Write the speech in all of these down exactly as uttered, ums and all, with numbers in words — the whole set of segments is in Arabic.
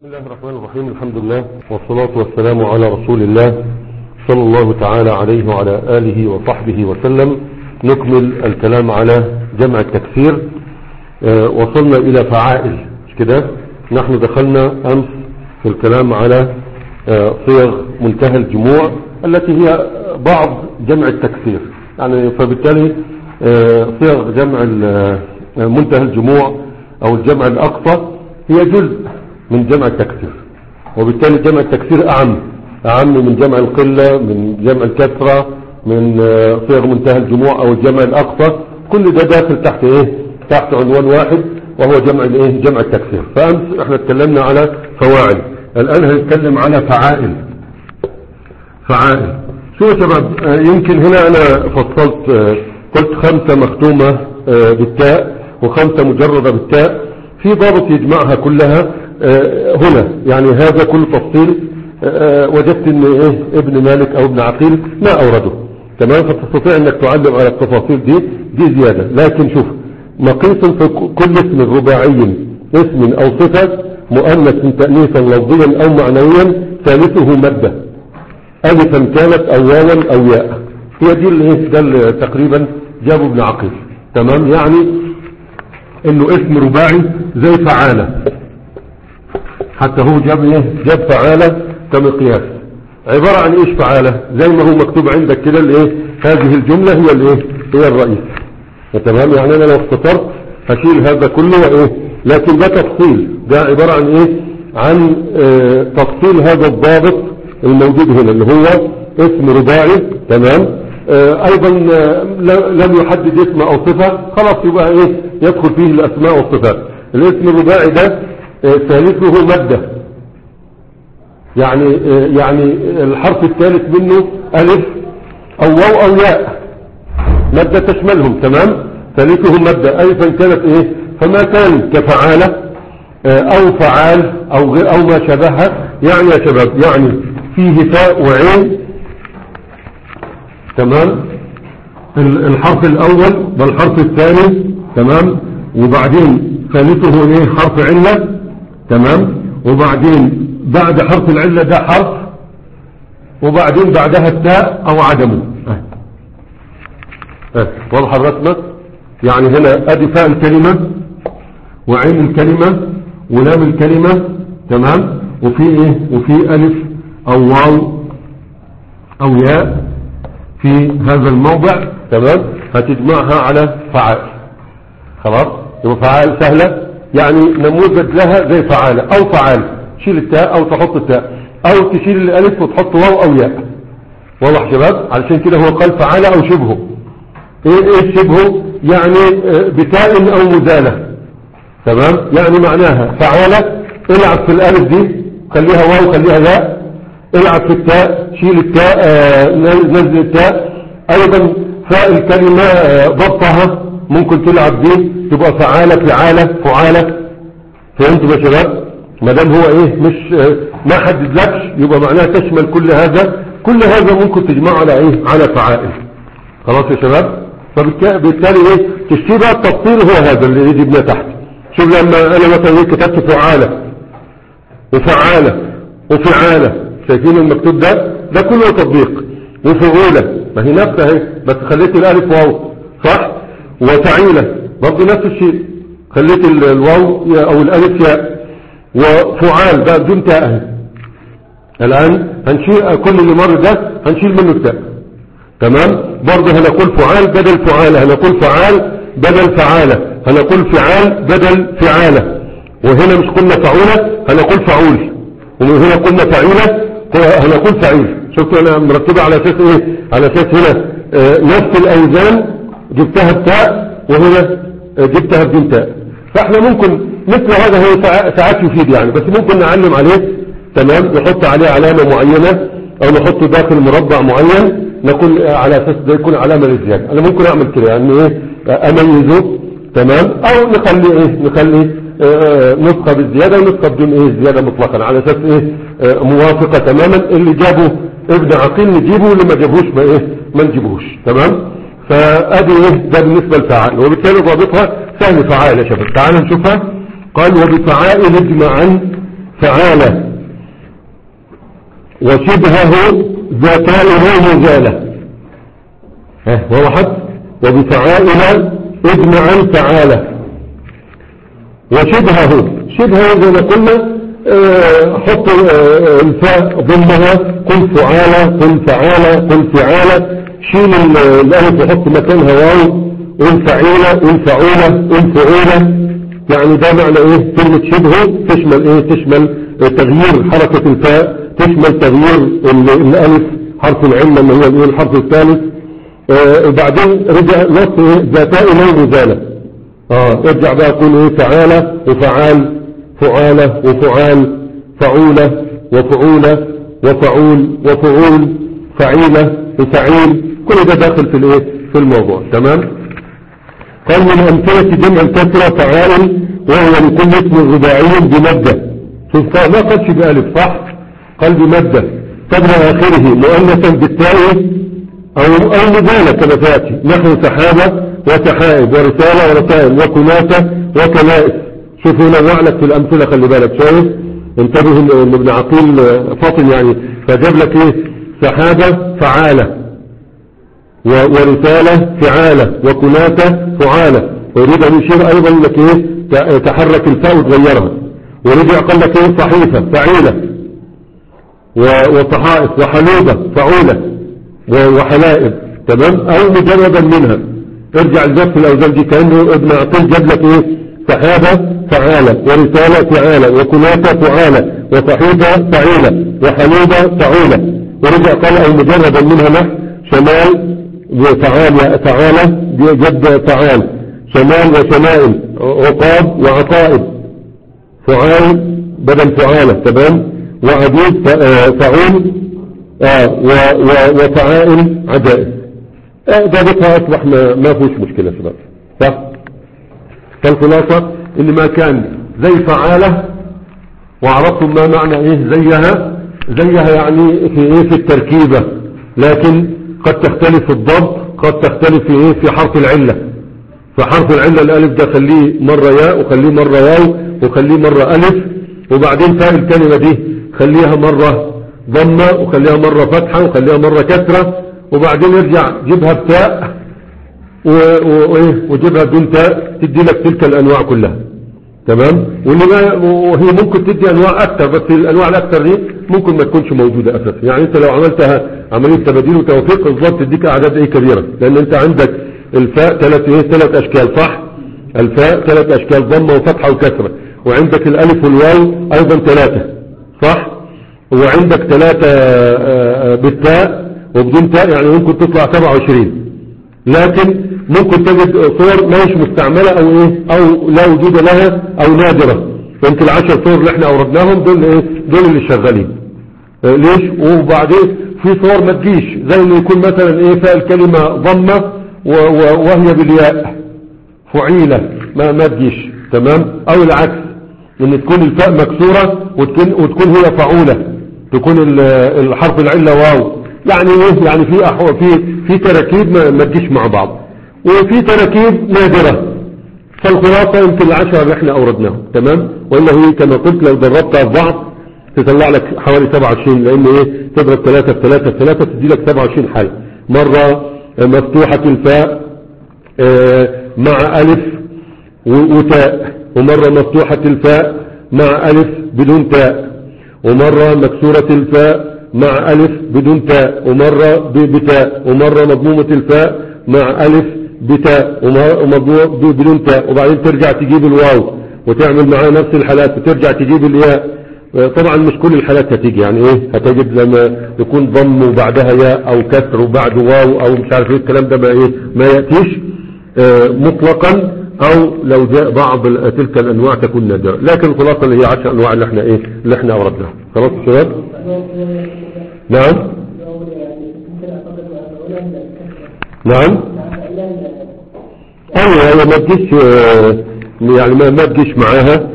بسم الله الرحمن الرحيم. الحمد لله والصلاة والسلام على رسول الله صلى الله تعالى عليه وعلى آله وصحبه وسلم. نكمل الكلام على جمع التكسير. آه وصلنا إلى فعائل كده. نحن دخلنا أمس في الكلام على آه صيغ منتهى الجموع التي هي بعض جمع التكسير، يعني فبالتالي آه صيغ جمع منتهى الجموع أو الجمع الأقصى هي جزء من جمع التكسير، وبالتالي جمع التكسير أعم أعم من جمع القلة، من جمع الكسرة، من صيغ منتهى الجموع أو الجمع الأقصى. كل ده داخل تحت إيه؟ تحت عنوان واحد وهو جمع الإيه؟ جمع التكسير. فأمس إحنا اتكلمنا على فواعل، الآن هنتكلم على فعائل. فعائل شو يا شباب؟ يمكن هنا أنا فصلت، قلت خمسة مختومة بالتاء وخمسة مجردة بالتاء، في ضابط يجمعها كلها هنا. يعني هذا كل تفصيل وجدت ان ايه ابن مالك او ابن عقيل ما اورده، تمام؟ فتستطيع انك تعلم على التفاصيل دي دي زيادة. لكن شوف، مقيس في كل اسم رباعي اسم او صفة مؤنث تأنيثا لفظيا او معنويا ثالثه مادة الفا كانت او واوا او ياء. هي دي اللي ده تقريبا جابوا ابن عقيل، تمام؟ يعني انه اسم رباعي زي فعالة، حتى هو جاب ايه؟ جاب فعالة كمقياس. عبارة عن ايش فعالة؟ زي ما هو مكتوب عندك كده الايه، هذه الجملة هي الايه، هي الرئيس، تمام؟ يعني انا لو اختصرت هشيل هذا كله وايه، لكن ده تفصيل، ده عبارة عن ايه، عن اه تفصيل هذا الضابط الموجود هنا اللي هو اسم رباعي، تمام؟ اه ايضا لم يحدد اسم او صفة، خلاص يبقى ايه، يدخل فيه الاسماء والصفات. الاسم الرباعي ده ثالثه مادة، يعني يعني الحرف الثالث منه ألف أو واو أو ياء، مادة تشملهم، تمام؟ ثالثه مادة ألفا كانت إيه، فما كان كفعالة أو فعال أو غير أو ما شبهها. يعني يا شباب يعني فيه فاء وعين، تمام؟ الحرف الأول والحرف الثاني، تمام؟ وبعدين ثالثه إيه، حرف علة، تمام؟ وبعدين بعد حرف العلة ده حرف، وبعدين بعدها التاء او عدمه. اه اه واضح الرسمة؟ يعني هنا ادي فاء الكلمة وعين الكلمة ولام الكلمة، تمام؟ وفي ايه، وفي الف او واو او ياء في هذا الموضع، تمام؟ هتجمعها على فعال. خلاص يبقى فعال سهلة، يعني نموذج لها زي فعالة او فعال، تشيل التاء او تحط التاء، او تشيل الالف وتحط واو او ياء. واضح شباب؟ علشان كده هو قال فعالة او شبهه. ايه ايه شبهه؟ يعني بتاء او مزالة، تمام؟ يعني معناها فعالة العب في الالف دي خليها واو خليها ياء، العب في التاء شيل التاء آه نزل التاء. ايضا فاء الكلمة آه ضبطها ممكن تلعب دي تبقى فعالة فعالة فعالة. فهمتوا يا شباب؟ ما دام هو ايه مش اه ما حددلكش يبقى معناها تشمل كل هذا، كل هذا ممكن تجمعه على ايه، على فعائل. خلاص يا شباب؟ فبالتالي ايه، تشتري بقى التفصيل هو هذا اللي يجي بنا تحت. شوف لما انا مثلا كتبت فعالة وفعالة وفعالة، شايفين المكتوب ده؟ ده كله تطبيق. وفعولة ما هي نفسها اهي، بس خليت الالف واو، صح؟ وفعيلة برضه نفس الشيء، خليت الواو او الالف ياء. وفعال بقى بدون تاء. الان هنشيل كل اللي مر ده هنشيل منه التاء، تمام؟ برضه هنقول فعال بدل فعالة، هنقول فعال بدل فعالة، هنقول فعال بدل فعالة. وهنا مش قلنا فعولة هنقول فعول، وهنا قلنا فعيلة هنقول فعيل. شفتوا انا مرتبة على اساس ايه، على اساس هنا اه نفس الاوزان جبتها بتاء وهنا جبتها بدون تاء. فاحنا ممكن مثل هذا هو ساعات يفيد يعني، بس ممكن نعلم عليه، تمام؟ نحط عليه علامة معينة او نحطه داخل مربع معين، نقول على اساس ده يكون علامة للزيادة. انا ممكن اعمل كده يعني ايه، اميزه، تمام؟ او نخلي ايه، نخلي اه نسخة بالزيادة ونسخة بدون ايه زيادة مطلقا، على اساس ايه اه موافقة تماما. اللي جابه ابن عقيل نجيبه، اللي ما جابوش ما ايه ما نجيبوش، تمام؟ فادي ايه ده بالنسبة لفعال، وبالتالي ضابطها سهل. فعال يا شباب تعالوا نشوفها. قال وبفعائل اجمعا فعالة وشبهه ذاتان لا مزالة. ها وضحت. وبفعائل اجمعا فعالة وشبهه. شبهه زي ما قلنا اه حط اه الفاء ضمها قل فعالة قل فعالة قل فعالة. شيل الالف وحط مكانها واو قل فعيلة قل فعولة قل فعولة. يعني ده معنى ايه كلمة شبهه تشمل ايه تشمل تغيير حركة الفاء تشمل تغيير الالف حرف العلة اللي هو الحرف الثالث. آه وبعدين رجع نص ايه ذاتاء لا مزالة. اه ارجع بقى قول ايه فعالة وفعال فعالة وفعال فعولة وفعولة وفعول وفعول فعيلة وفعيل. كل ده داخل في الايه في الموضوع. تمام. قال من امثلة جمع الكسرة فعال وهو لكل اسم رباعي بمادة. شوف ما قالش بألف صح قال بمادة قبل آخره مؤنثا بالتاء أو أو مزالة كما تأتي نحو سحابة وسحائب ورسالة ورسائل وكناسة وكنائس. شوف هنا نوع لك في الأمثلة خلي بالك شايف انتبه ان ابن عقيل فاطن يعني فجاب لك ايه سحابة فعالة ورسالة فعالة وكناسة فعالة. ويريد أن يشير أيضا لك ايه تحرك الفاء وتغيرها. ورجع قال لك ايه صحيفة فعيلة وصحائف وحلوبة فعولة وحلائب. تمام. او مجردا منها. ارجع الجف الاوزان دي كأنه ابن عقيل جاب لك ايه سحابة فعالة ورسالة فعالة وكناسة فعالة وصحيفة فعيلة وحلوبة فعولة. ورجع قال او مجردا منها نحو شمال وفعال فعالة جد فعال شمال وشمائل عقاب وعقائب فعال بدل فعالة. تمام. وعديد فعول آه وفعائل عجائز. آه ضابطها اصبح ما, ما فيش مشكلة شباب صح. فالخلاصة ان ما كان زي فعالة وعرفتم ما معنى ايه زيها زيها يعني في ايه في التركيبة لكن قد تختلف الضبط قد تختلف في ايه في حرف العلة. فحرف العلة الالف ده خليه مرة ياء وخليه مرة واو وخليه مرة الف. وبعدين فاء الكلمة دي خليها مرة ضمة وخليها مرة فتحة وخليها مرة كسرة. وبعدين يرجع جيبها بتاء وجيبها بدون تاء تدي لك تلك الانواع كلها. تمام. وهي ممكن تدي انواع اكثر بس الانواع الاكثر دي ممكن ما تكونش موجودة اساسا. يعني انت لو عملتها عملية تباديل وتوفيق بالضبط تديك اعداد ايه كبيرة لان انت عندك الفاء ثلاث ايه ثلاث اشكال صح. الفاء ثلاث اشكال ضمة وفتحة وكسرة. وعندك الالف والواو ايضا ثلاثة صح. وعندك ثلاثة بالتاء وبدون تاء يعني ممكن تطلع سبعة وعشرين. لكن ممكن تجد صور ماهيش مستعملة او ايه او لا وجود لها او نادرة. يمكن العشر صور اللي احنا اوردناهم دول ايه دول اللي شغالين. اه ليش. وبعدين في صور ما تجيش زي اللي يكون مثلا ايه فاء الكلمة ضمة وهي بالياء فعيلة ما ما تجيش. تمام. او العكس ان تكون الفاء مكسورة وتكون وتكون هي فعولة تكون الحرف العلة واو. يعني ايه يعني في أحو... في في تركيب ما, ما تجيش مع بعض وفي تركيب نادرة. فالخلاصة يمكن العشرة اللي احنا اوردناهم. تمام. وإلا هي كما قلت لو دربتها في بعض تطلع لك حوالي سبعة وعشرين لان ايه تضرب ثلاثة في ثلاثة في ثلاثة تدي لك سبعة وعشرين حالة. مرة مفتوحة الفاء اه مع ألف وتاء ومرة مفتوحة الفاء مع ألف بدون تاء ومرة مكسورة الفاء مع ألف بدون تاء ومرة بتاء ومرة مضمومة الفاء مع ألف بتاء ومضمومة بدون تاء. وبعدين ترجع تجيب الواو وتعمل معاه نفس الحالات وترجع تجيب الياء. طبعا مش كل الحالات هتيجي يعني ايه هتجد لما يكون ضم وبعدها ياء او كسر وبعده واو او مش عارف ايه الكلام ده ما ايه ما يأتيش اه مطلقا او لو جاء بعض تلك الانواع تكون نادرة. لكن الخلاصة اللي هي عشر انواع اللي احنا ايه اللي احنا اوردناها. خلاص شباب. نعم نعم ايوه ايوه ما تجيش يعني ما, ما تجيش معاها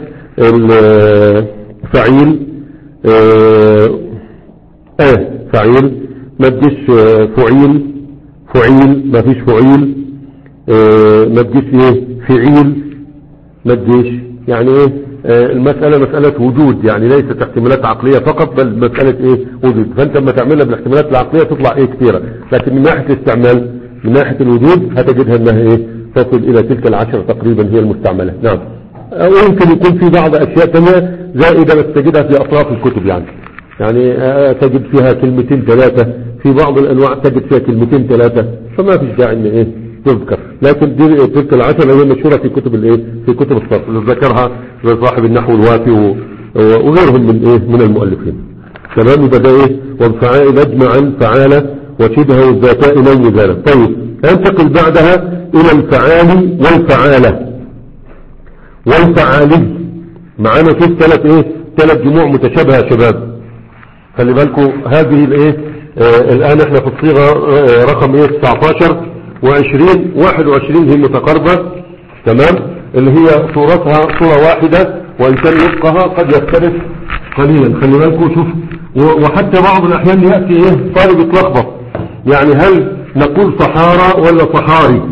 الفعيل اه, اه فعيل ما تجيش فعيل فعيل ما فيش فعيل اه ما تجيش ايه فعيل ما تجيش يعني ايه المسألة مسألة وجود، يعني ليست احتمالات عقلية فقط بل مسألة ايه وجود. فانت لما تعملها بالاحتمالات العقلية تطلع ايه كثيرة، لكن من ناحية الاستعمال من ناحية الوجود هتجدها انها ايه تصل الى تلك العشرة تقريبا هي المستعملة. نعم. ويمكن يكون في بعض اشياء تانية زائدة بس تجدها في اطراف الكتب، يعني يعني تجد فيها كلمتين ثلاثة، في بعض الانواع تجد فيها كلمتين ثلاثة، فما فيش داعي ان ايه تذكر. لكن دي تلك العشرة هي مشهورة في كتب الايه في كتب الصرف اللي ذكرها صاحب النحو الوافي وغيرهم من ايه من المؤلفين. تمام. يبقى ده ايه والفعائل اجمعا فعالة وشبه الذاتاء نوم ذلك. طيب انتقل بعدها الى الفعال والفعالة والفعالي. معانا في ثلاث ايه ثلاث جموع متشابهة يا شباب، خلي بالكم هذه الايه آه الان احنا في الصيغة آه رقم ايه تسعتاشر وعشرين واحد وعشرين هي متقاربة. تمام. اللي هي صورتها صورة واحدة وان كان نطقها قد يختلف قليلا. خلي بالكم شوف، وحتى بعض الاحيان يأتي ايه طالب يتلخبط، يعني هل نقول صحارى ولا صحاري؟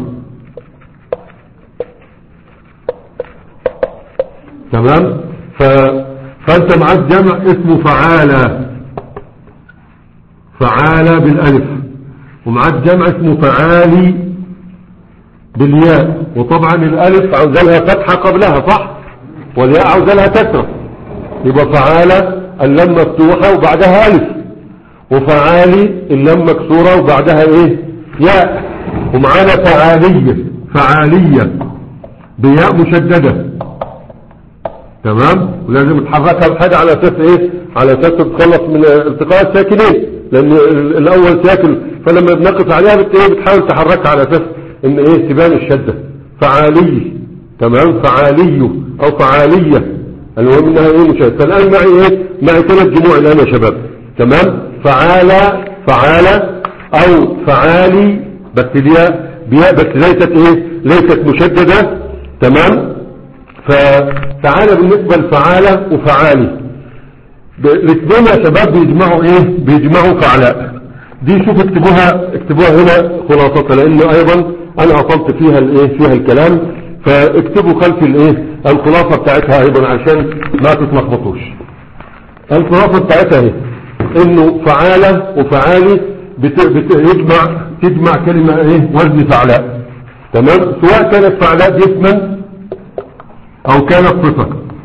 تمام. ف... فانت معاك جمع اسمه فعالة فعالة بالالف، ومعاك جمع اسمه فعالي بالياء، وطبعا الالف عاوزالها فتحة قبلها صح، والياء عاوزالها كسرة، يبقى فعالة اللام مفتوحة وبعدها الف، وفعالي اللام مكسورة وبعدها ايه ياء، ومعانا فعالية فعالية بياء مشددة. تمام. ولازم تحركها بحاجة على اساس ايه على اساس تتخلص من التقاء الساكنين، لان الاول ساكن فلما بنقف عليها بتحاول تحركها على اساس ان ايه تبان الشدة. فعالي. تمام. فعالي او فعالية، المهم انها ايه مشددة. فالان معي ايه معي ثلاث جموع الان يا شباب. تمام. فعالة فعالة او فعالي بس الياء بياء بس ليست ايه ليست مشددة. تمام. فتعالى بالنسبة لفعالة وفعالي الاثنين يا شباب بيجمعوا ايه بيجمعوا فعلاء. دي شوف اكتبوها اكتبوها هنا خلاصتها، لانه ايضا انا اصلت فيها الايه فيها الكلام، فاكتبوا خلف الايه الخلاصة بتاعتها ايضا عشان ما تتلخبطوش. الخلاصة بتاعتها ايه انه فعالة وفعالي بتجمع تجمع كلمة ايه وزن فعلاء. تمام. سواء كانت فعلاء دي اسما او كانت صفة.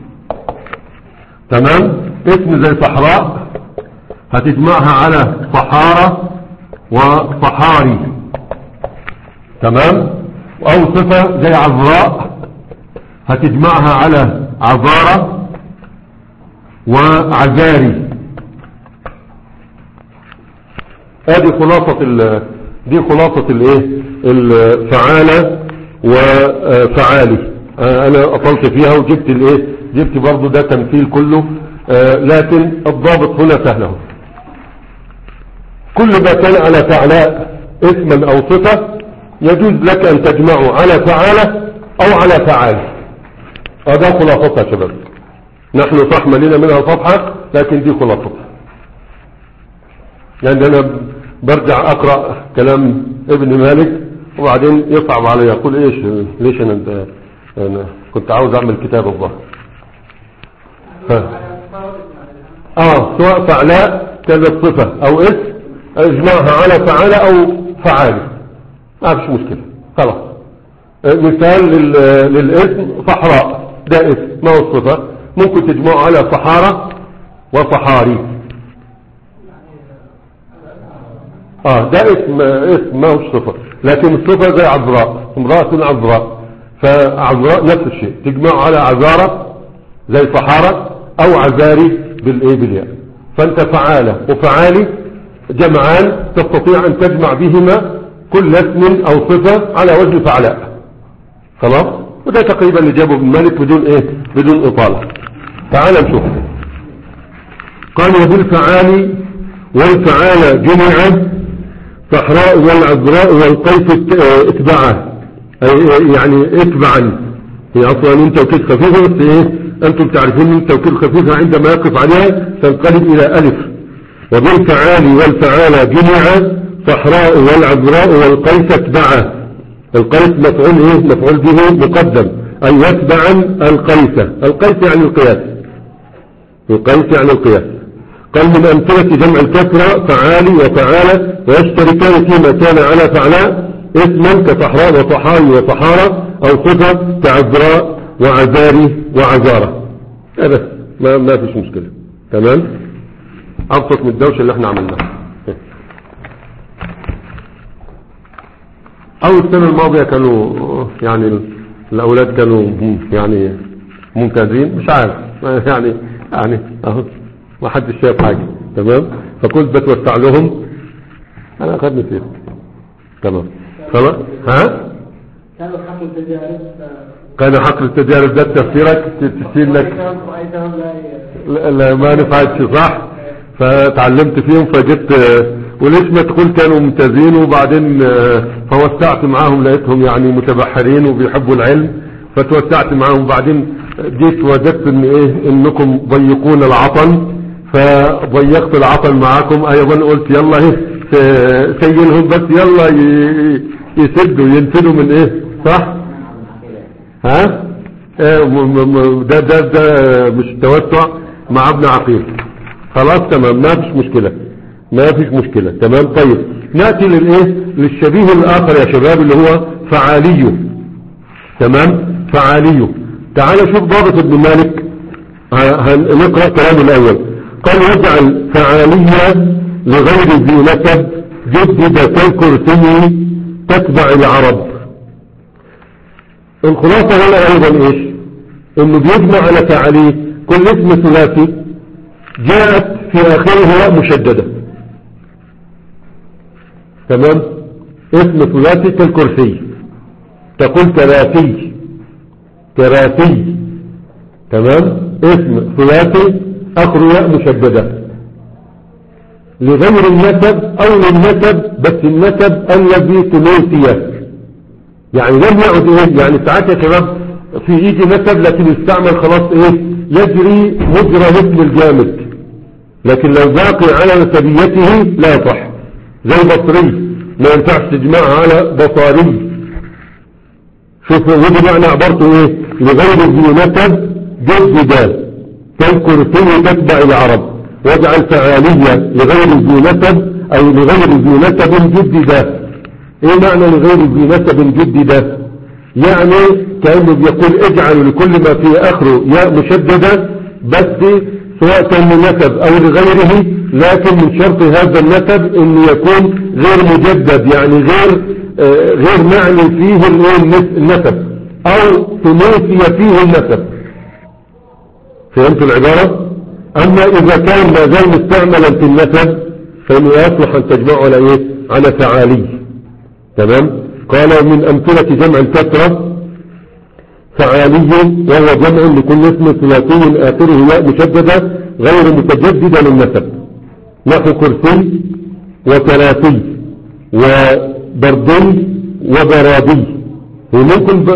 تمام. اسم زي صحراء هتجمعها على صحارى وصحاري. تمام. او صفة زي عذراء هتجمعها على عذارى وعذاري. ادي خلاصة ال دي خلاصة الايه الفعالة وفعالي. انا اطلت فيها وجبت الايه جبت برضو ده تمثيل كله. آه لكن الضابط هنا سهله، كل ما كان على فعلاء اسما او صفة يجوز لك ان تجمعه على فعالة او على فعال. هذا خلاصتها يا شباب. نحن صح ملينا منها صفحة لكن دي خلاصتها. يعني انا برجع اقرأ كلام ابن مالك وبعدين يصعب علي يقول ايش ليش انا انت انا كنت عاوز اعمل كتاب الظهر. اه سواء فعلاء كانت صفة او اسم اجمعها على فعالة او فعالي ما فيش مشكلة خلاص. مثال للاسم صحراء ده اسم ما هو الصفة، ممكن تجمعه على صحارى وصحاري. اه ده اسم اسم ما هوش صفة، لكن الصفة زي عذراء امرأة عذراء، فعذراء نفس الشيء تجمع على عذارة زي صحارى او عذاري بالايه بالياء. فانت فعالة وفعالي جمعان تستطيع ان تجمع بهما كل اسم او صفة على وزن فعلاء. خلاص. وده تقريبا اللي جابه ابن مالك بدون ايه بدون اطالة. تعال نشوف. قال وبالفعال والفعال جمعا صحراء والعذراء والقيس اتبعا، يعني اتبعا هي اصلا من توكيد خفيفة بس ايه انتم تعرفون من توكيد خفيفة عندما يقف عليها تنقلب الى الف. وبالفعال والفعال جمعا صحراء والعذراء والقيس اتبعا. القيس مفعول ايه مفعول به مقدم أي يتبعا القيس. القيس يعني القياس، القيس يعني القياس. قال من أمثلة جمع الكسرة فعالي وفعالة، ويشتركان فيما كان على فعلاء اسما كصحراء وصحاري وصحارى، أو صفة كعذراء وعزاري وعزارة. بس ما, ما فيش مشكلة. تمام، أبسط من الدوشة اللي احنا عملناها. أول السنة الماضية كانوا يعني الأولاد كانوا يعني ممتازين، مش عارف يعني يعني أهو ما حدش شايف حاجة. تمام، فكنت بتوسع لهم. أنا أخذني فيه. تمام خلاص. ها كانوا حقل التجارب كان حقل التجارب ده تفسيرك تشيل لك. لا, لا ما نفعتش صح، فتعلمت فيهم فجبت. وليش ما تقول كانوا ممتازين وبعدين فوسعت معاهم لقيتهم يعني متبحرين وبيحبوا العلم، فتوسعت معاهم. بعدين جيت وجدت ان ايه انكم ضيقون العطل، فضيقت العطل معاكم ايضا. قلت يلا ايه سيلهم بس، يلا يسدوا ينفذوا من ايه صح. ها ده ده ده مش توسع مع ابن عقيل. خلاص تمام، ما فيش مشكلة، ما فيش مشكلة. تمام. طيب نأتي للايه للشبيه الاخر يا شباب اللي هو فعالي. تمام، فعالي. تعال شوف ضابط ابن مالك. هنقرأ كلامه الاول. قال يجعل فعالية لغير ذي نسب جدد كالكرسي تتبع العرب. الخلاصة هنا ايضا ايش؟ انه بيجمع على فعالية كل اسم ثلاثي جاءت في اخرها مشددة. تمام، اسم ثلاثي كالكرسي، تقول كراسي كراسي. تمام، اسم ثلاثي اخر ياء مشددة لغير النسب او للنسب، بس النسب الذي ثلاثي يعني لم يعد ايه. يعني ساعات يا شباب في يجي نسب لكن يستعمل خلاص ايه يجري مجرى اسم الجامد، لكن لو باقي على نسبيته لا يصح. زي بصري ما ينفعش تجمعها على بصاري. شوف ودي معنى عبارته ايه لغير ذي نسب جدد كالكرسي تتبع العرب. واجعل فعالية لغير ذي نسب أي لغير ذي نسب جددة. ايه معنى لغير ذي نسب جددة؟ يعني كأنه بيقول اجعلوا لكل ما في آخره ياء مشددة، بس سواء كان لنسب أو لغيره، لكن من شرط هذا النسب انه يكون غير مجدد، يعني غير آه غير معنى فيه النسب او ثلاثي فيه النسب. فهمتوا العبارة؟ اما اذا كان ما زال مستعملا في النسب فانه يصلح ان تجمعه على ايه على فعالي. تمام. قال من امثلة جمع الكسرة فعالي وهو جمع لكل اسم ثلاثي اخره ياء مشددة غير متجددة للنسب، نحو كرسي وكراسي وبردي وبرادي. وممكن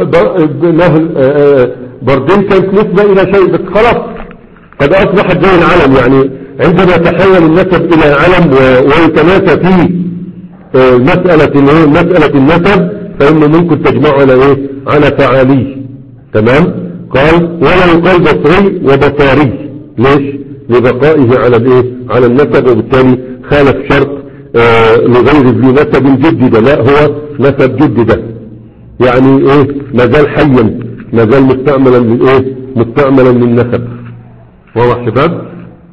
بردي كانت نسبة الى شيء بس خلاص قد اصبحت زي العلم، يعني عندما تحول النسب الى علم ويتناسى فيه مسألة مسألة النسب فإنه ممكن تجمعه على ايه على فعالي. تمام. قال ولا يقال بصري وبصاري. ليش؟ لبقائه على الايه على النسب، وبالتالي خالف شرط آه لغير ذي نسب جدد، لا هو نسب جدد يعني ايه ما زال حيا، ما زال مستعملا للايه مستعملا للنسب. واضح شباب؟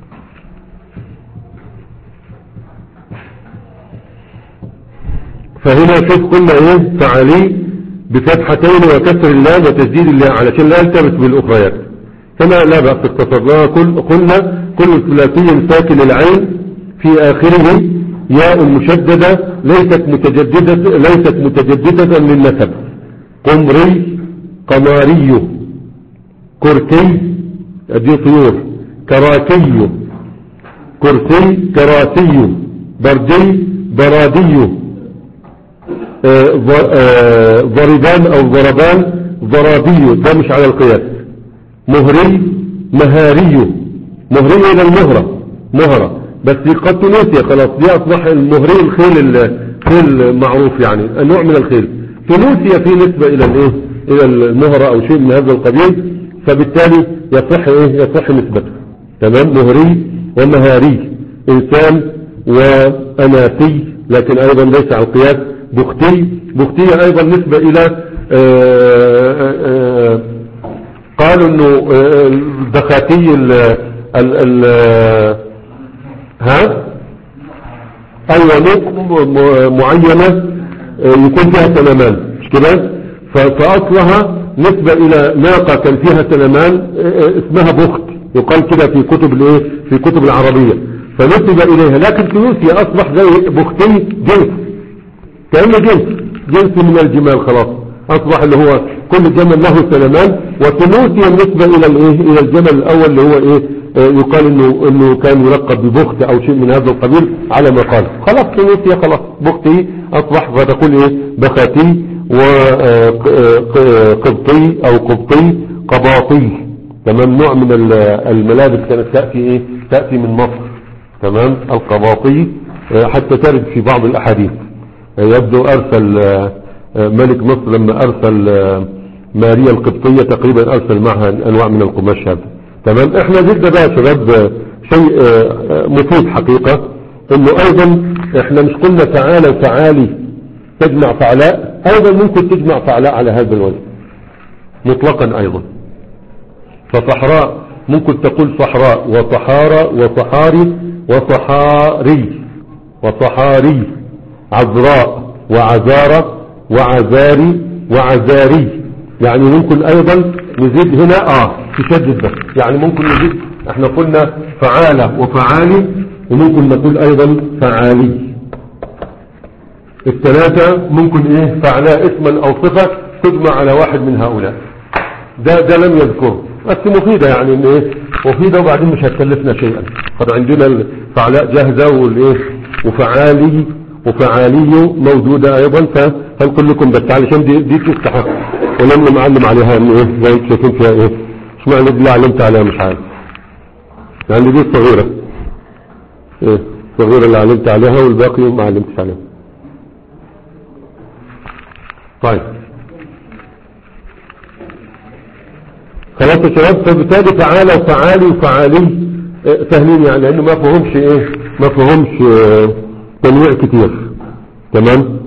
فهنا شوف قلنا ايه فعالي بفتحتين وكسر اللام وتسديد اللام علشان لا يلتبس بالاخريات. كما لا بأس اختصرناها كل قلنا كل ثلاثي ساكن العين في آخره ياء مشددة ليست متجددة ليست متجددة للنسب. قمري قماري كركي ادي طيور كراكي كرسي كراسي بردي برادي ضربان او ضربان ضرابي ده مش على القياس. مهري مهاري مهري الى المهرة مهرة بس قد تونسيا خلاص دي اصبح المهري الخيل الخيل معروف يعني النوع من الخيل. تونسيا في نسبة الى الايه الى المهرة او شيء من هذا القبيل، فبالتالي يصح ايه يصح نسبته. تمام. مهري ومهاري، انسان واناثي، لكن ايضا ليس على القياس. بختي، بختية ايضا نسبة الى آآ آآ قالوا انه الدخاتي ال ال ال ها ايوه معينة يكون فيها سلمان، مش كده؟ فاصلها نسبة الى ناقة كان فيها سلمان اسمها بخت، يقال كده في كتب الايه في كتب العربية، فنسب اليها. لكن تونسيا اصبح زي بختي جنس، كأنه جنس جنس من الجمال، خلاص اصبح اللي هو كل جمل له سلمان. وتونسيا بالنسبة الى الايه الى الجمل الاول اللي هو ايه آه يقال انه انه كان يلقب ببخت او شيء من هذا القبيل على ما قال. خلاص تونسيا خلاص بختي اصبح فتقول ايه بخاتي، وقبطي او قبطي قباطي. تمام. نوع من الملابس كانت تأتي ايه تأتي من مصر. تمام. القباطي حتى ترد في بعض الاحاديث. يبدو ارسل ملك مصر لما ارسل ماريا القبطية تقريبا ارسل معها انواع من القماش هذا. تمام. احنا جدا بقى شباب شيء مفيد حقيقة، انه ايضا احنا مش قلنا تعالى وتعالي تجمع فعلاء، ايضا ممكن تجمع فعلاء على هذا الوزن مطلقا ايضا. فصحراء ممكن تقول صحراء وصحارى وصحاري وصحاري وصحاري، عذراء وعذارة وعذاري وعذاري. يعني ممكن ايضا نزيد هنا اه تشدد بس، يعني ممكن نزيد. احنا قلنا فعالة وفعالي، وممكن نقول ايضا فعالي. الثلاثة ممكن ايه فعلاء اسما او صفة تجمع على واحد من هؤلاء. ده ده لم يذكره بس مفيدة، يعني ان ايه مفيدة، وبعدين مش هتكلفنا شيئا. قد عندنا الفعلاء جاهزة والايه وفعالي وفعالي موجودة ايضا. فهنقول لكم بس علشان دي دي تستحق، ولما معلم عليها ان ايه زي انتم شايفين فيها ايه. مش معنى دي اللي علمت عليها مش عارف، يعني دي الصغيرة ايه الصغيرة اللي علمت عليها والباقي ما علمتش عليها. طيب خلاص يا شباب. فبالتالي فعالة وفعالي وفعالي سهلين، يعني لانه ما فهمش ايه ما فهمش اه تنويع كتير. تمام.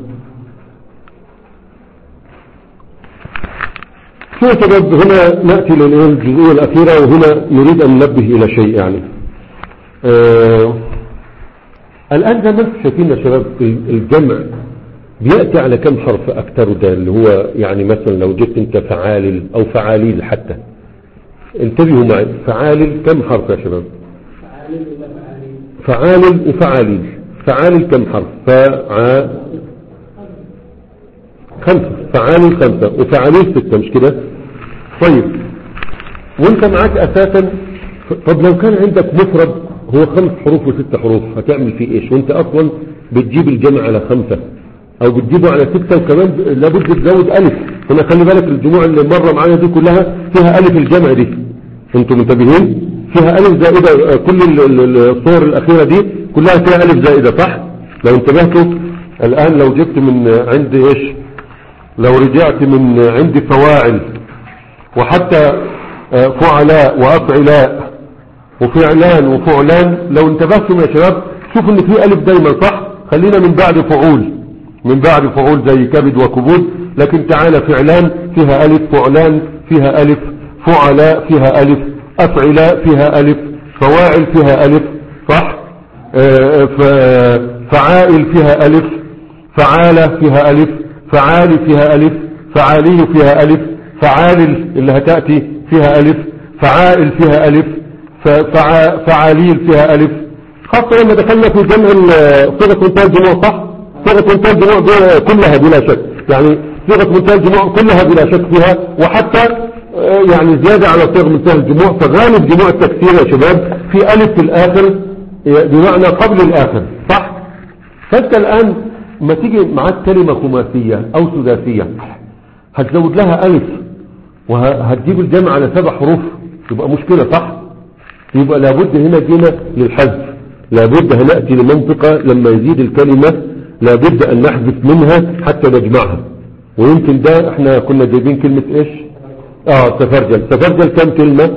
شو يا شباب، هنا نأتي للجزئية الأخيرة، وهنا نريد أن ننبه إلى شيء. يعني آه الآن زي ما انتم شايفين يا شباب الجمع بيأتي على كم حرف أكثر، ده اللي هو يعني مثلا لو جبت انت فعالل أو فعاليل حتى، انتبهوا معي، فعالل كم حرف يا شباب؟ فعالل وفعاليل. فعالل كم حرف؟ فع خمسة. فعالل خمسة وفعاليل ستة، مش كده؟ طيب وانت معاك اساسا، طب لو كان عندك مفرد هو خمس حروف وست حروف هتعمل فيه ايش وانت اصلا بتجيب الجمع على خمسة او بتجيبه على ستة، وكمان لابد تزود الف. هنا خلي بالك الجموع اللي مرة معايا دي كلها فيها الف الجمع دي، انتم منتبهين؟ فيها الف زائدة. كل الصور الاخيرة دي كلها فيها الف زائدة، صح؟ لو انتبهتوا الان لو جبت من عندي ايش، لو رجعت من عندي فواعل وحتى فعلاء وافعلاء وفعلان وفعلان، لو انتبهتم يا شباب شوفوا ان في الف دايما، صح؟ خلينا من بعد فعول، من بعد فعول زي كبد وكبود، لكن تعالى فعلان فيها الف، فعلان فيها الف، فعلاء فيها الف، افعلاء فيها الف، فواعل فيها الف، صح؟ فعائل فيها الف، فعالة فيها الف، فعالي فيها الف، فعالي فيها الف، فعالل اللي هتأتي فيها الف، فعائل فيها الف، ففع... فعاليل فيها الف. خاصة لما دخلنا في جمع صيغة منتهى الجموع، صح؟ صيغة منتهى الجموع كلها بلا شك، يعني صيغة منتهى الجموع كلها بلا شك فيها، وحتى يعني زيادة على صيغة منتهى الجموع. فغالب جموع التكسير يا شباب في الف في الاخر، بمعنى قبل الاخر، صح؟ فانت الان ما تيجي معاك كلمة خماسية او سداسية هتزود لها الف وهتجيب الجمع على سبع حروف، يبقى مشكلة، صح؟ يبقى لابد هنا جينا للحذف، لابد هنأتي لمنطقة لما يزيد الكلمة لابد ان نحذف منها حتى نجمعها. ويمكن ده احنا كنا جايبين كلمة ايش؟ اه تفرجل. تفرجل كم كلمة؟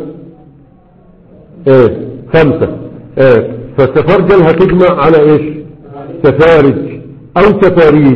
ايه خمسة. ايه فالتفرجل هتجمع على ايش؟ تفارج او تفاريج.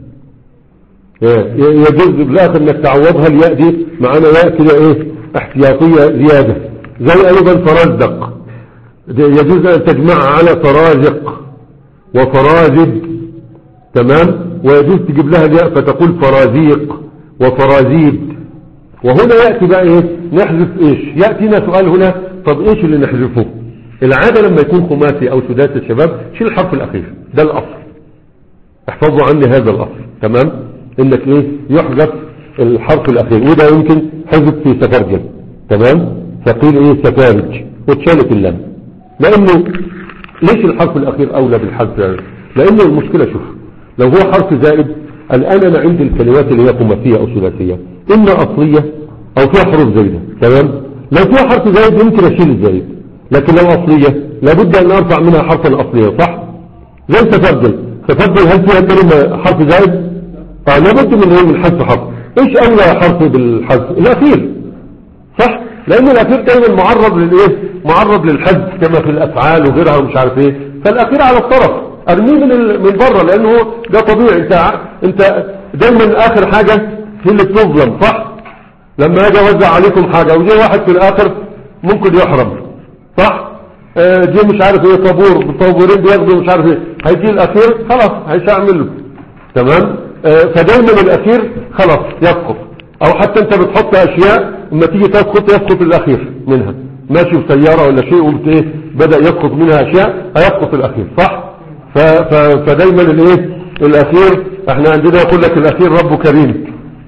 ايه يجوز بالاخر انك تعوضها الياء دي معانا ياء كده ايه احتياطية زيادة. زي ايضا فرزدق يجوز ان تجمعها على فرازق وفرازد، تمام، ويجوز تجيب لها الياء فتقول فرازيق وفرازيد. وهنا يأتي بقى ايه نحذف ايش؟ يأتينا سؤال هنا، طب ايش اللي نحذفه؟ العادة لما يكون خماسي او سداسي الشباب شيل الحرف الاخير، ده الاصل، احفظوا عني هذا الاصل، تمام، انك ايه يحذف الحرف الاخير، وده يمكن حذف في سفرجل، تمام، فقيل ايه سفارج وتشالت اللام. لانه ليش الحرف الاخير اولى بالحذف؟ لانه المشكلة شوف، لو هو حرف زائد، الان انا عندي الكلمات اللي هي خماسية او ثلاثية اما اصلية او فيها حروف زايدة، تمام، لو فيها حرف زائد يمكن اشيل الزايد، لكن لو اصلية لابد ان ارفع منها حرفا اصليا، صح؟ زي تفضل. تفضل هل فيها كلمة حرف زائد؟ اه لابد من من حذف حرف. ايش اولى حرف بالحذف؟ الاخير، صح؟ لان الاخير دايما معرض للايه؟ معرض للحذف كما في الافعال وغيرها ومش عارف ايه، فالاخير على الطرف ارميه من من بره، لانه ده طبيعي. انت انت دايما اخر حاجة هي اللي بتظلم، صح؟ لما اجي اوزع عليكم حاجة وجي واحد في الاخر ممكن يحرم، صح؟ آه جي مش عارف ايه طابور طابورين بياخدوا مش عارف ايه، هيجي الاخير خلاص هيشعمل له، تمام. آه فدايما الاخير خلاص يسقط، او حتى انت بتحط اشياء لما تيجي تسقط يسقط الاخير منها، ماشي بسيارة ولا شيء وبت ايه بدأ يسقط منها اشياء هيسقط الاخير، صح؟ ف ف فدايما الايه الاخير، احنا عندنا يقول لك الاخير رب كريم،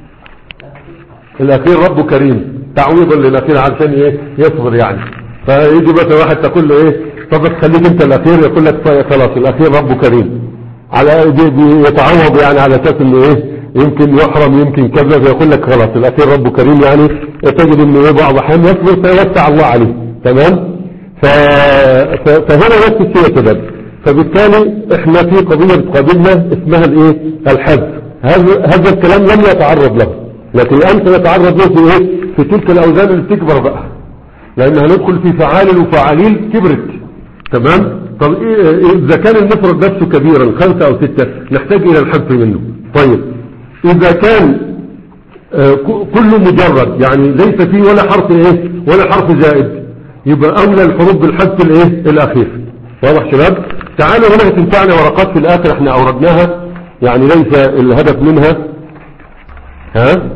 الاخير رب كريم تعويضا للاخير عشان ايه يصبر يعني. فيجي مثلا واحد تقول له ايه طب خليك انت الاخير، يقول لك خلاص الاخير رب كريم، على يتعوض يعني على اساس انه ايه يمكن يحرم يمكن كذا، فيقول لك خلاص الاخير رب كريم، يعني تجد انه ايه بعض الاحيان يصبر فيوسع الله عليه، تمام. ف... ف... فهنا نفس الشيء كده. فبالتالي احنا في قضية بتقابلنا اسمها الايه الحذف. هذا هذا الكلام لم يتعرض له، لكن الان سنتعرض له في ايه في تلك الاوزان اللي بتكبر بقى، لان هندخل في فعال وفعاليل كبرت، تمام. طب إيه اذا كان المفرد نفسه كبيرا خمسة او ستة نحتاج الى الحذف منه. طيب اذا كان آه كله مجرد يعني ليس فيه ولا حرف ايه ولا حرف زائد، يبقى اولى الحروف بالحذف الايه الاخير. واضح شباب؟ تعالوا هنا تنفعنا ورقات في الاخر احنا اوردناها، يعني ليس الهدف منها. ها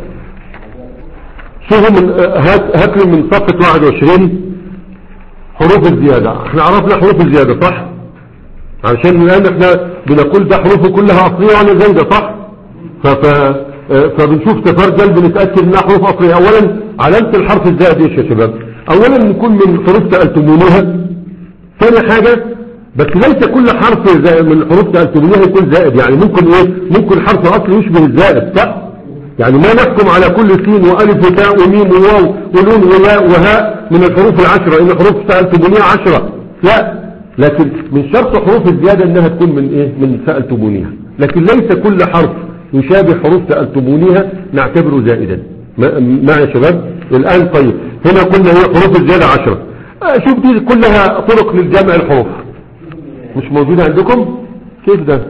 شوفوا من هات هات لي من صفحة واحد وعشرين حروف الزيادة. احنا عرفنا حروف الزيادة صح؟ عشان الان احنا بنقول ده حروفه كلها اصلية ولا زايدة، صح؟ ف فبنشوف تفرجل بنتأكد انها حروف اصلية. اولا علامة الحرف الزائد ايش يا شباب؟ اولا نكون من حروف سألتمونها. ثاني حاجة بس ليس كل حرف من الحروف سألتمونها يكون زائد، يعني ممكن ايه ممكن حرف اصلي يشبه الزائد، صح؟ يعني ما نحكم على كل سين وألف وتاء وميم وواو ونون وياء وهاء من الحروف العشرة إن حروف سألتمونيها عشرة، لا، لكن من شرط حروف الزيادة إنها تكون من إيه من سألتمونيها، لكن ليس كل حرف يشابه حروف سألتمونيها نعتبره زائدا. ما يا شباب الآن؟ طيب هنا قلنا هي حروف الزيادة عشرة. آه شوف دي كلها طرق للجمع الحروف، مش موجودة عندكم؟ كيف ده؟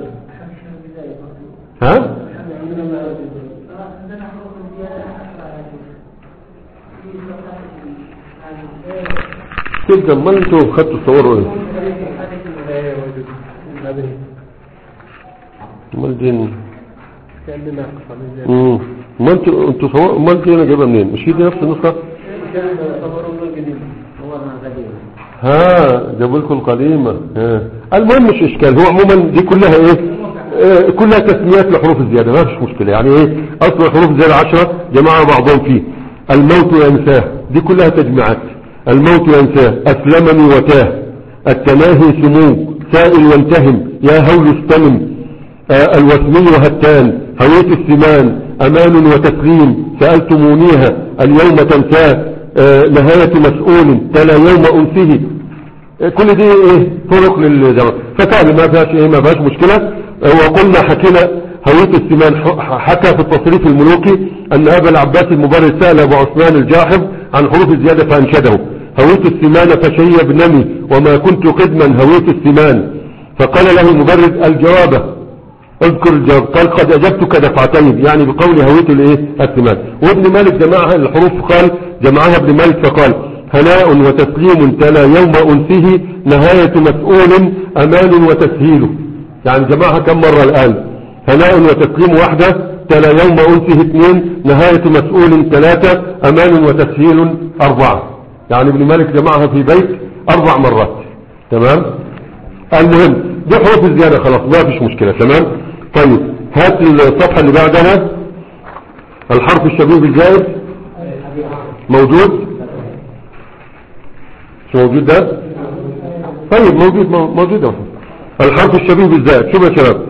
ها؟ كيف ده؟ ما انتوا خدتوا تصوروا ايه؟ امال دين امم ما انتوا انتوا صور امال دي انا جايبها منين؟ مش دي نفس النسخه؟ ها جابوا لكم القديمه. ها المهم مش اشكال، هو عموما دي كلها ايه اه كلها تسميات لحروف الزياده، ما فيش مشكله. يعني ايه اصل الحروف الزياده عشرة جماعه بعضهم فيه. الموت ينساه دي كلها تجميعات. الموت ينساه، أسلمني وتاه، التناهي سمو، سائل وانتهم، يا هول استمن، آه الوسمي وهتان، هويت السمان، أمان وتسليم، سألتمونيها، اليوم تنساه، آه نهاية مسؤول، تلا يوم أنسه. آه كل دي ايه طرق للجمع، فكان ما فيهاش ايه ما فيهاش مشكلة. آه وقلنا حكينا هوية السمان حكى في التصريف الملوكي أن أبا العباس المبرد سأل أبو عثمان الجاحظ عن حروف الزيادة فأنشده: هوية السمان فشي ابنني وما كنت قدما هوية السمان. فقال له المبرد: الجواب اذكر الجواب. قال: قد أجبتك دفعتين، يعني بقول هوية الايه السمان. وابن مالك جمعها الحروف، قال جمعها ابن مالك فقال: هناء وتسليم تلا يوم أنسه نهاية مسؤول أمان وتسهيل. يعني جمعها كم مرة الآن؟ هناء وتسليم واحدة، تلا يوم أنسه اثنين، نهاية مسؤول ثلاثة، أمان وتسهيل أربعة. يعني ابن مالك جمعها في بيت أربع مرات. تمام. المهم دي حروف الزيادة، خلاص ما فيش مشكلة. تمام. طيب هات الصفحة اللي بعدها. الحرف الشبيه بالزائد موجود؟ مش موجود ده؟ طيب موجود موجود ده. الحرف الشبيه بالزائد. شوف يا شباب،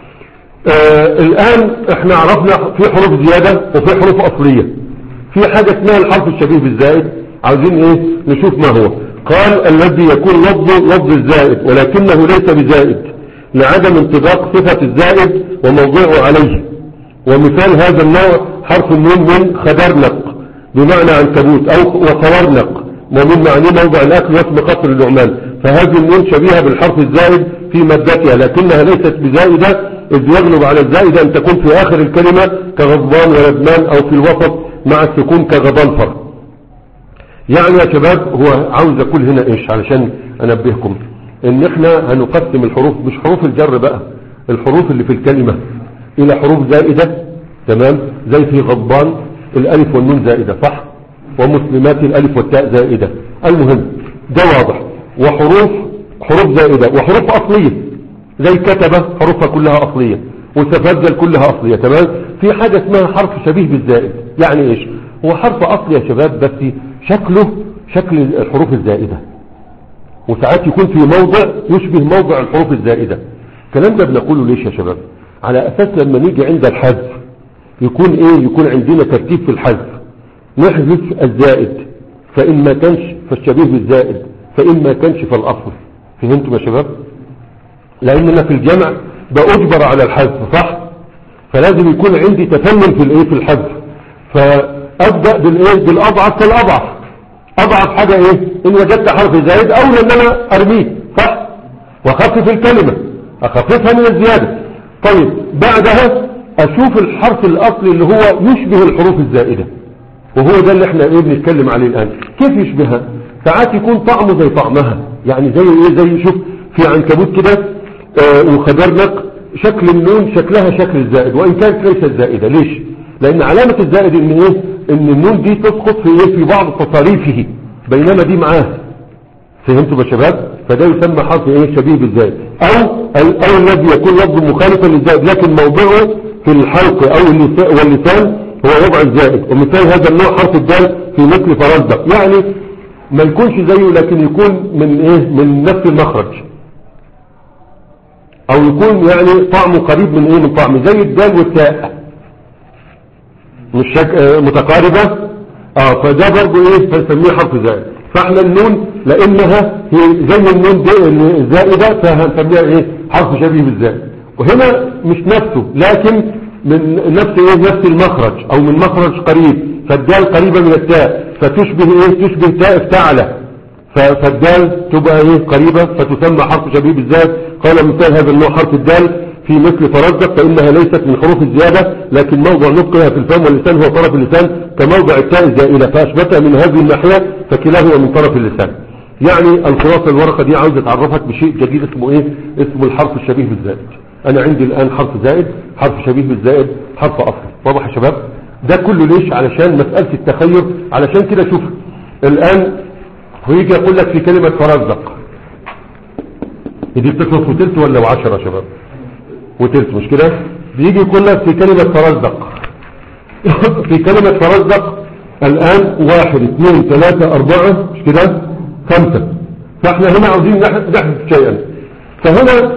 آه الآن احنا عرفنا في حروف زيادة وفي حروف أصلية. في حاجة اسمها الحرف الشبيه بالزائد، عاوزين ايه نشوف ما هو. قال: الذي يكون لفظه لفظ الزائد ولكنه ليس بزائد لعدم انطباق صفة الزائد وموضعه عليه. ومثال هذا النوع حرف النون من خدرنق بمعنى عنكبوت، أو وخورنق ومن معنى موضع الأكل واسم قصر النعمان. فهذه النون شبيهة بالحرف الزائد في مادتها لكنها ليست بزائدة، إذ يغلب على الزائدة أن تكون في آخر الكلمة كغضبان وندمان، أو في الوسط مع السكون كغضنفر. يعني يا شباب هو عاوز أقول هنا إيش علشان أنبهكم، إن إحنا هنقسم الحروف، مش حروف الجر بقى، الحروف اللي في الكلمة إلى حروف زائدة. تمام. زي في غضبان الألف والنون زائدة، صح؟ ومسلمات الألف والتاء زائدة. المهم ده واضح. وحروف حروف زائدة وحروف أصلية زي كتبة حروفها كلها أصلية، وتفضل كلها أصلية. تمام. في حاجة اسمها حرف شبيه بالزائد. يعني إيش؟ هو حرف أصلي يا شباب بس شكله شكل الحروف الزائدة، وساعات يكون في موضع يشبه موضع الحروف الزائدة. الكلام ده بنقوله ليش يا شباب؟ على أساس لما نيجي عند الحذف يكون إيه؟ يكون عندنا ترتيب في الحذف، نحذف الزائد فإن ما كانش فالشبيه بالزائد، فإن ما كانش فالأصل. فهمتم يا شباب؟ لأننا في الجمع بأجبر على الحذف، صح؟ فلازم يكون عندي تفنن في الإيه؟ في الحذف. فأبدأ بالإيه؟ بالأضعف فالأضعف. أضعف حاجة إيه؟ إن وجدت حرف زائد أولى إن أنا أرميه، صح؟ وأخفف الكلمة، أخففها من الزيادة. طيب بعدها أشوف الحرف الأصلي اللي هو يشبه الحروف الزائدة، وهو ده اللي احنا ايه بنتكلم عليه الآن. كيف يشبهها؟ ساعات يكون طعمه زي طعمها، يعني زي ايه؟ زي شوف في عنكبوت كده آه وخدرنق، شكل النون شكلها شكل الزائد وإن كانت ليست زائدة. ليش؟ لأن علامة الزائد إن إيه؟ إن النون دي تسقط في إيه؟ في بعض تصاريفه، بينما دي معاه. فهمتوا يا شباب؟ فده يسمى حرف إيه؟ شبيه بالزائد. أو أو الذي يكون لفظ مخالفا للزائد لكن موضعه في الحلق أو واللسان هو وضع الزائد. ومثال هذا النوع حرف الدال في مثل فرزدق، يعني ما يكونش زيه لكن يكون من إيه؟ من نفس المخرج، أو يكون يعني طعمه قريب من إيه؟ من طعمه، زي الدال والتاء مش شك... آه متقاربة. اه فده برضو ايه؟ فنسميه حرف زائد. فاحنا النون لانها هي زي النون دي الزائدة فهنسميها ايه؟ حرف شبيه بالزائد. وهنا مش نفسه لكن من نفس ايه؟ نفس المخرج او من مخرج قريب، فالدال قريبة من التاء فتشبه ايه؟ تشبه تاء افتعلة، فالدال تبقى ايه؟ قريبة فتسمى حرف شبيه بالزائد. قال مثال هذا النوع حرف الدال في مثل فرزدق فإنها ليست من حروف الزيادة لكن موضع نطقها في الفم واللسان هو طرف اللسان كموضع التاء الزائدة، فأشبتها من هذه الناحية فكلاهما من طرف اللسان. يعني الخلاصة الورقة دي عاوز اتعرفك بشيء جديد اسمه ايه؟ اسمه الحرف الشبيه بالزائد. انا عندي الان حرف زائد، حرف شبيه بالزائد، حرف اصلي. واضح يا شباب؟ ده كله ليش؟ علشان مسألة التخير. علشان كده شوف الان ويجي يقول لك في كلمة فرزدق دي بتخلص وتلت ولا وعشرة يا شباب؟ وتلت مش كده؟ بيجي يقول لك في كلمة فرزدق في كلمة فرزدق الآن واحد اثنين ثلاثة أربعة مش كده؟ خمسة. فاحنا هنا عاوزين نحذف شيئا. فهنا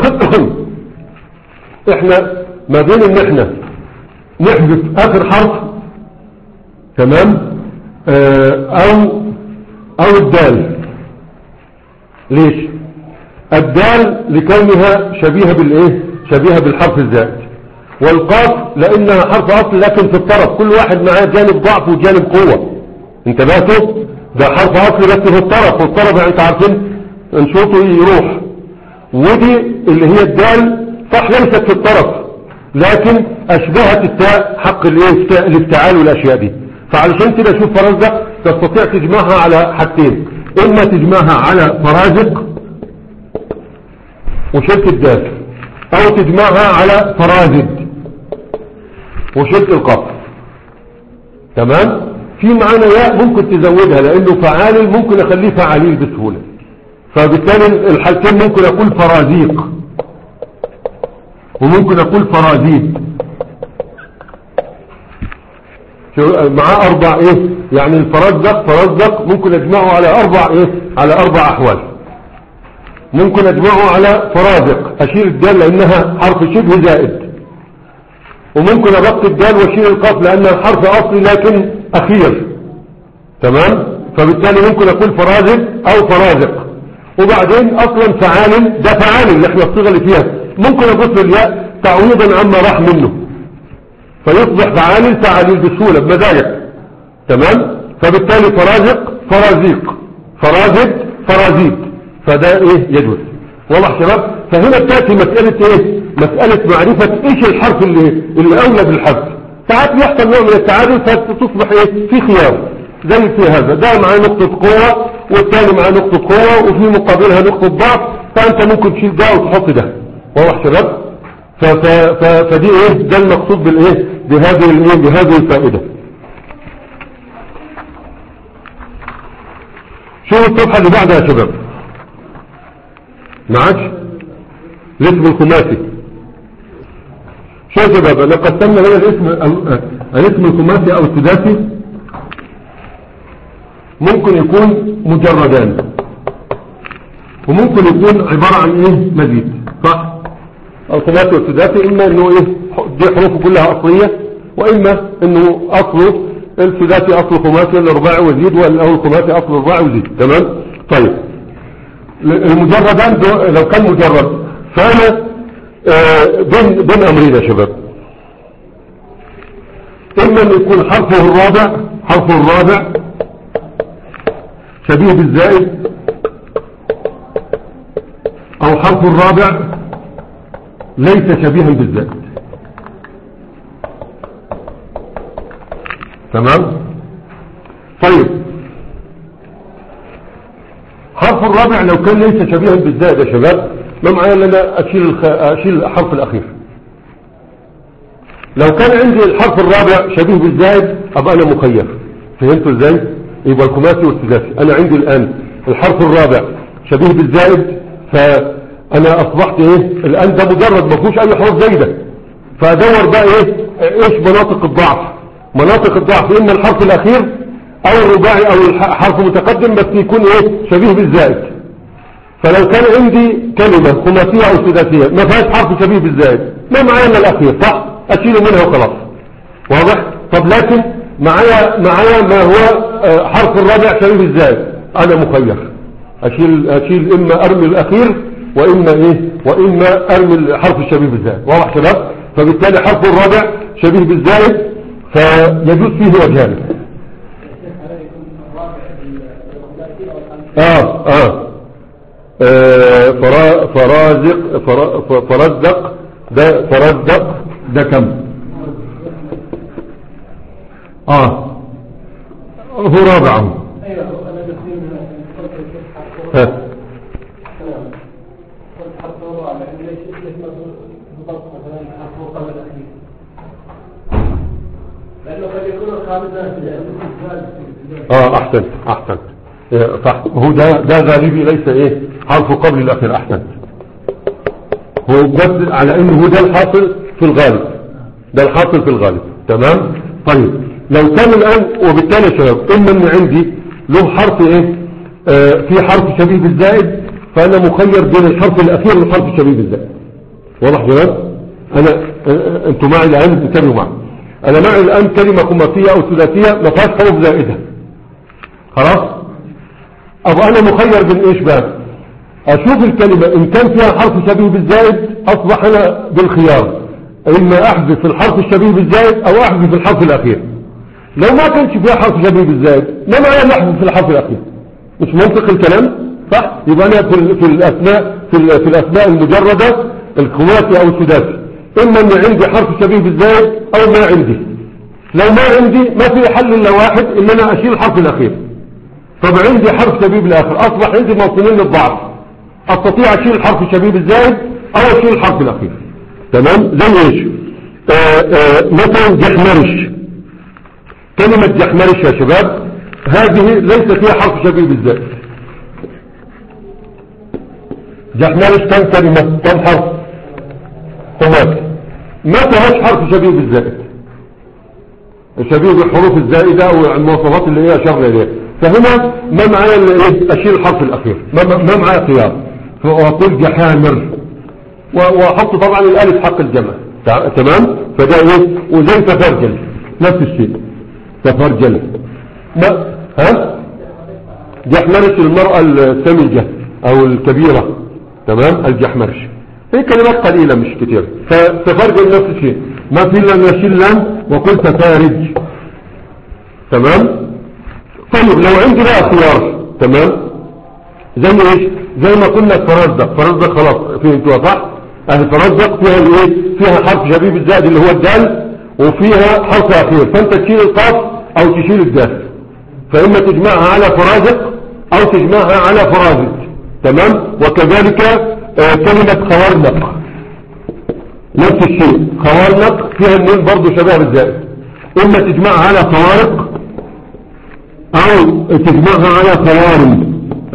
احنا ما بين ان احنا نحذف اخر حرف تمام اه او او الدال. ليش؟ الدال لكونها شبيهة بالايه؟ شبيهة بالحرف الزائد، والقاف لانها حرف اصل لكن في الطرف، كل واحد معاه جانب ضعف وجانب قوة. انتبهتوا؟ ده حرف اصل بس في الطرف، والطرف يعني انت عارفين نشوطه يروح. ودي اللي هي الدال صح ليست في الطرف، لكن اشبهت التاء حق الايه الافتعال والاشياء دي. فعلشان كده شوف فرزدق تستطيع تجمعها على حاجتين، اما تجمعها على فرازق وشلت الدال، او تجمعها على فرازد وشلت القاف. تمام؟ في معانا ياء ممكن تزودها لانه فعال ممكن اخليه فعاليل بسهولة، فبالتالي الحالتين ممكن اقول فرازيق وممكن اقول فرازيد. معاه اربع ايه يعني الفرزدق فرزدق ممكن اجمعه على اربع ايه على اربع احوال. ممكن اجمعه على فرازق اشيل الدال لانها حرف شبه زائد، وممكن ابقي الدال واشيل القاف لانها حرف اصلي لكن اخير. تمام؟ فبالتالي ممكن اقول فرازق او فرازق. وبعدين اصلا فعال ده فعال اللي احنا الصيغه اللي فيها ممكن اضيف الياء تعويضا عما راح منه فيصبح فعال فعاليل بسهوله بمزاجك. تمام؟ فبالتالي فرازق فرازيق فرازد فرازيد، فده ايه يجوز. واضح شباب؟ فهنا بتاتي مساله ايه مساله معرفه ايش الحرف اللي اللي اولى بالحرف. ساعات يحصل نوع من التعادل فتصبح ايه في خيار زي في هذا، ده معاه نقطه قوه والثاني معاه نقطه قوه وفي مقابلها نقطه ضعف، فانت ممكن تشيل ده وتحط ده. واضح شباب؟ ف ف ف فدي ايه ده المقصود بالايه بهذه الايه بهذه الفائده. شوف الصفحه اللي بعدها يا شباب، معاش الاسم الخماسي. شوف يا شباب انا قسمنا هنا الاسم الاسم الخماسي او السداسي ممكن يكون مجردان وممكن يكون عبارة عن ايه مزيد، صح؟ الخماسي والسداسي اما انه ايه دي حروفه كلها اصلية، واما انه اصله السداسي اصله خماسي ولا رباعي وزيد، ولا الخماسي اصله رباعي وزيد. تمام؟ طيب المجردان لو كان مجرد فانا بين بين امرين يا شباب، اما ان يكون حرفه الرابع حرفه الرابع شبيه بالزائد، او حرف الرابع ليس شبيها بالزائد. تمام؟ طيب حرف الرابع لو كان ليس شبيها بالزائد يا شباب ما معايا ان انا اشيل الخ... اشيل الحرف الاخير. لو كان عندي الحرف الرابع شبيه بالزائد ابقى انا مخير. فهمتوا ازاي؟ يبقى الخماسي والسداسي انا عندي الان الحرف الرابع شبيه بالزائد، فانا اصبحت ايه الان ده مجرد ما فيهوش اي حروف زايده، فادور بقى ايه ايش مناطق الضعف. مناطق الضعف اما الحرف الاخير او الرباعي او الحرف متقدم بس يكون ايه شبيه بالزائد. فلو كان عندي كلمة خماسية او سداسية ما فيهاش حرف شبيه بالزائد ما معايا الا الاخير، صح؟ اشيله منها وخلاص. واضح؟ طب لكن معايا معايا ما هو حرف الرابع شبيه بالزائد انا مخير، اشيل اشيل اما ارمي الاخير واما ايه واما ارمي الحرف الشبيه بالزائد. واضح شباب؟ فبالتالي حرف الرابع شبيه بالزائد فيجوز فيه وجهان. اه اه, آه فرا فرازق فرا فرزدق ده فرزدق ده كم؟ اه هو رابعه. ها اه احسنت احسنت صح، هو ده ده غالبي ليس ايه حرف قبل الاخير. احسنت، هو بس على انه هو ده الحاصل في الغالب، ده الحاصل في الغالب. تمام؟ طيب لو كان الان وبالتالي يا شباب اما ان عندي له حرف ايه آه في حرف شبيه بالزائد فانا مخير بين الحرف الاخير والحرف الشبيه بالزائد. واضح يا شباب؟ انا آه انتوا معي الان انتبهوا معي، انا معي الان كلمه خماسيه او ثلاثيه ما فيهاش حروف زائده، خلاص؟ ابقى انا مخير بين ايش بقى؟ اشوف الكلمة ان كان فيها حرف شبيه بالزائد اصبح انا بالخيار اما احذف الحرف الشبيه بالزائد او احذف الحرف الاخير. لو ما كانش فيها حرف شبيه بالزائد ما معنى نحذف في الحرف الاخير؟ مش منطق الكلام صح؟ يبقى انا في, في الاسماء في, في الاسماء المجردة الخماسي او السداسي اما ان عندي حرف شبيه بالزائد او ما عندي. لو ما عندي ما في حل الا واحد ان انا اشيل الحرف الاخير. طب عندي حرف شبيه بالاخر اصبح عندي موطنين للضعف، استطيع اشيل الحرف الشبيه بالزائد او اشيل الحرف الاخير. تمام؟ زي ايش؟ مثلا جحمرش، كلمة جحمرش يا شباب هذه ليس فيها حرف شبيه بالزائد. جحمرش كم كلمة؟ كم حرف؟ ثلاثة. ما فيهاش حرف شبيه بالزائد، شبيه بالحروف الزائدة او المواصفات اللي هي شر اليها. فهنا ما معايا اشيل الحرف الاخير، ما, ما معايا خيار، فاقول جحامر واحط طبعا الالف حق الجمع. تمام؟ فده ايه؟ وزي تفرجل نفس الشيء، تفرجل. ما ها جحمرش المرأة السمجة او الكبيرة. تمام؟ الجحمرش هي كلمات قليلة مش كتير. فتفرجل نفس الشيء، ما في الا ان اشيل لام وقلت تفارج. تمام؟ طيب لو عندي بقى خيار، تمام، زي ايش؟ زي ما قلنا فرزدق. فرزدق خلاص فهمتوها صح؟ اهي فرزدق فيها الايه؟ فيها حرف شبيه بالزائد اللي هو الدال، وفيها حرف اخير، فانت تشيل القاف او تشيل الدال، فاما تجمعها على فرازق او تجمعها على فرازق. تمام؟ وكذلك آه كلمة خوارنق نفس الشيء، خوارنق فيها النون برضو شبه بالزائد، اما تجمعها على خوارق او تجمعها على خوارم.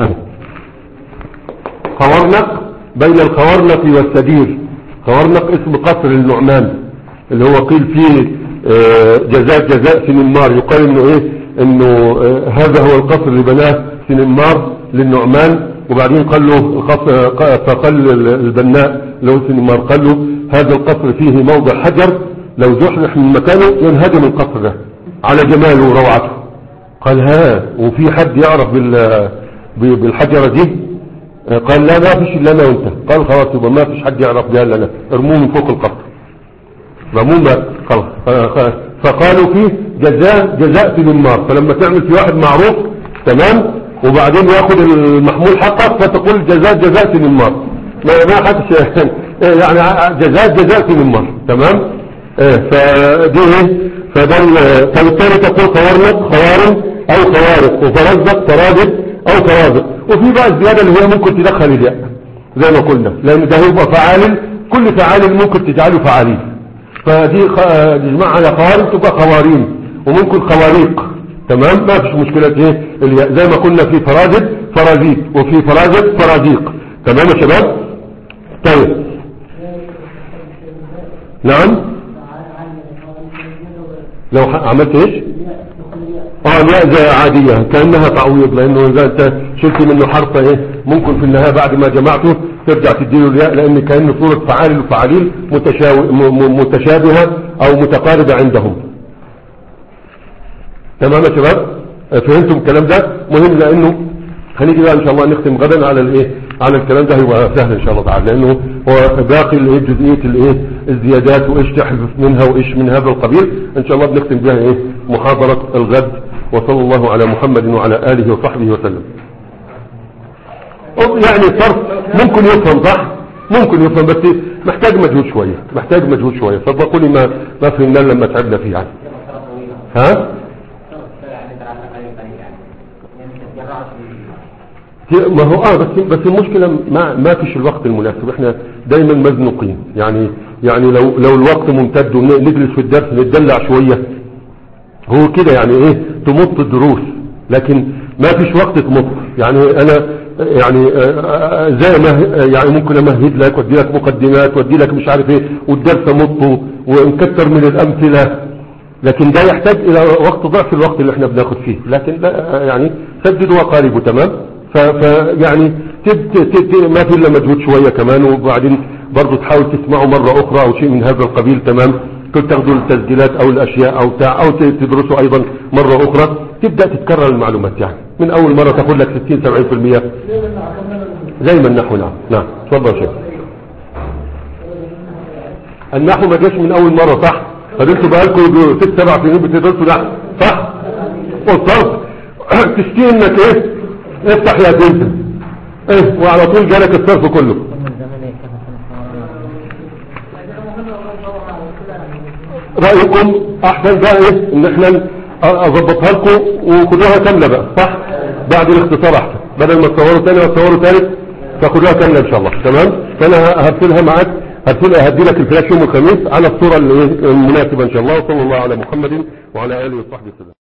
خوارنق بين الخوارنق والسدير. خوارنق اسم قصر النعمان اللي هو قيل فيه جزاء جزاء سنمار، يقال انه ايه؟ انه هذا هو القصر اللي بناه سنمار للنعمان، وبعدين قال له فقال البناء له سنمار قال له هذا القصر فيه موضع حجر لو زحزح من مكانه ينهدم القصر ده على جماله وروعته. قال ها وفي حد يعرف بالحجرة دي؟ قال لا ما فيش الا انا وانت. قال خلاص يبقى ما فيش حد يعرف بها الا انا، ارموه من فوق القصر. رموه خلاص. فقالوا فيه جزاء جزاء سنمار. فلما تعمل في واحد معروف تمام وبعدين ياخد المحمول حقك فتقول جزاء جزاء سنمار، ما ما حدش يعني جزاء جزاء سنمار. تمام؟ ايه فدي ايه؟ فبل فبالتالي تقول خوارنق خوارم او خوارق، وفرزق فرازق او فرازق. وفي بقى الزيادة اللي هي ممكن تدخل الياء زي ما قلنا، لان ده هيبقى فعال، كل فعال ممكن تجعله فعالين. فدي نجمع على خوارم تبقى خواريم، وممكن خواريق. تمام؟ ما فيش مشكلة ايه الياء، زي ما قلنا في فرازق فرازيق وفي فرازق فرازيق. تمام يا شباب؟ طيب نعم. لو عملت ايش؟ اه لا زي عادية كأنها تعويض، لانه اذا انت شلت منه حرف ايه ممكن في النهاية بعد ما جمعته ترجع تديله الياء، لان كأنه صورة فعال وفعالين متشابهة او متقاربة عندهم. تمام يا شباب؟ فهمتم الكلام ده؟ مهم لانه هنيجي بقى ان شاء الله نختم غدا على الايه على الكلام ده، هيبقى سهل ان شاء الله تعالى، لانه هو باقي الايه جزئيه الايه الزيادات وايش تحذف منها وايش من هذا القبيل ان شاء الله بنختم بها ايه محاضره الغد. وصلى الله على محمد وعلى اله وصحبه وسلم. يعني الصرف ممكن يفهم صح، ممكن يفهم بس محتاج مجهود شويه، محتاج مجهود شويه. صدقوا لي ما ما فهمنا لما تعبنا فيه يعني. ها ما هو اه بس بس المشكله ما ما فيش الوقت المناسب، احنا دايما مزنوقين يعني. يعني لو لو الوقت ممتد ونجلس في الدرس نتدلع شويه هو كده يعني ايه تمط الدروس، لكن ما فيش وقت تمط. يعني انا يعني زي ما يعني ممكن امهد لك وادي لك مقدمات وادي لك مش عارف ايه والدرس امطه ونكتر من الامثله، لكن ده يحتاج الى وقت ضعف الوقت اللي احنا بناخد فيه. لكن لا يعني سددوا وقاربوا. تمام؟ فيعني ما في الا مجهود شوية كمان، وبعدين برضو تحاول تسمعوا مرة اخرى او شيء من هذا القبيل. تمام؟ كنت تاخذوا التسجيلات او الاشياء او تاع او تدرسوا ايضا مرة اخرى، تبدأ تتكرر المعلومات يعني من اول مرة تاخذ لك ستين سبعين في المية زي ما النحو. نعم نعم تفضل شيخ. النحو ما جاش من اول مرة صح؟ فدلتوا بقالكم ست سبع سنين بتدرسوا نحو صح؟ والصرف تشتي انك ايه افتح يا تنسى ايه وعلى طول جالك الصرف كله. رأيكم احسن بقى ايه ان احنا اظبطها لكم وخدوها كاملة بقى صح؟ بعد الاختصار احسن بدل ما تصوروا تاني وتصوروا تالت تاخدوها كاملة ان شاء الله. تمام؟ فانا هرسلها معاك هرسلها هدي لك الفلاش يوم الخميس على الصورة المناسبة ان شاء الله. وصلى الله على محمد وعلى اله وصحبه وسلم.